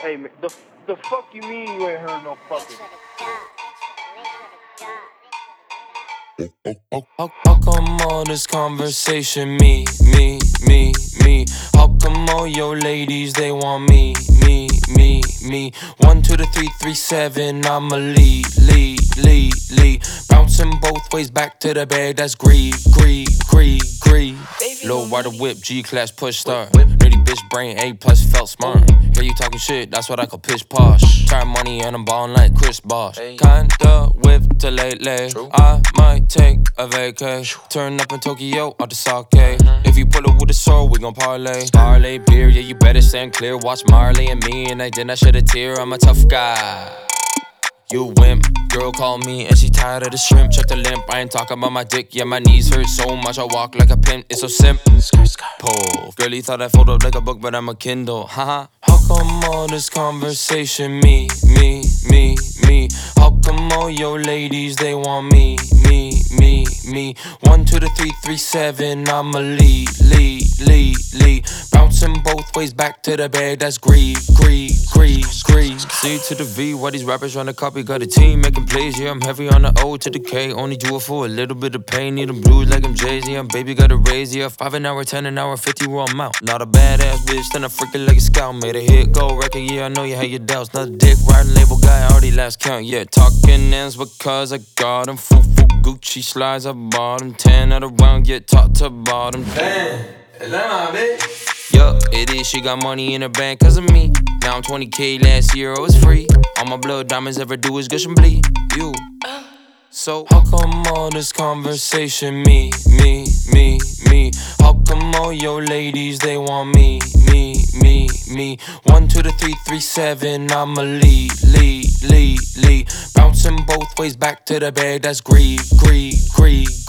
Hey man, the fuck you mean you ain't heard no fucking? How come all this conversation, me? How come all your ladies, they want me? 1 to the 3, 3, 7, I'ma lead. Bouncing both ways back to the bag, that's greed. Low rider whip, G-class push start. Nerdy bitch brain, A plus felt smart. Hear you talking shit, that's what I call pitch posh. Try money and I'm ballin' like Chris Bosh. Kinda whip to lately. I might take a vacay. Turn up in Tokyo, out the sake. If you pull it with a sword, we gon' parlay. Parlay beer, yeah, you better stand clear. Watch Marley and me, and I did not shed a tear. I'm a tough guy. You wimp, girl call me and she tired of the shrimp. Check the limp, I ain't talking about my dick. Yeah, my knees hurt so much, I walk like a pimp. It's so simple. Pull. Girlie thought I fold up like a book, but I'm a Kindle. Haha. How come all this conversation, me? How come all your ladies, they want me? 1 to the 3, 3, 7, I'ma lead. Bouncing both ways back to the bag, that's greed. C to the V, why these rappers tryna copy? Got a team making plays, yeah, I'm heavy on the O to the K. Only do it for a little bit of pain, need them blues like I'm Jay-Z. I'm baby, got a raise, yeah, 5 an hour, 10 an hour, 50 where I'm out. Not a badass bitch, then I freaking like a scout. Made a hit, go record, yeah, I know you had your doubts. Not a dick riding label guy, already last count, yeah. Talking ends because I got them. Foo Gucci slides, I bought them. 10 out of round, yeah, top to bottom. Damn, is that my bitch? Yup, it is, she got money in her bank cause of me. Now I'm 20K, last year I was free. All my blood diamonds ever do is gush and bleed. You. So how come all this conversation, me? How come all your ladies, they want me? 1 to the 3, 3, 7, I'ma lead. Bouncing both ways back to the bag, that's greed.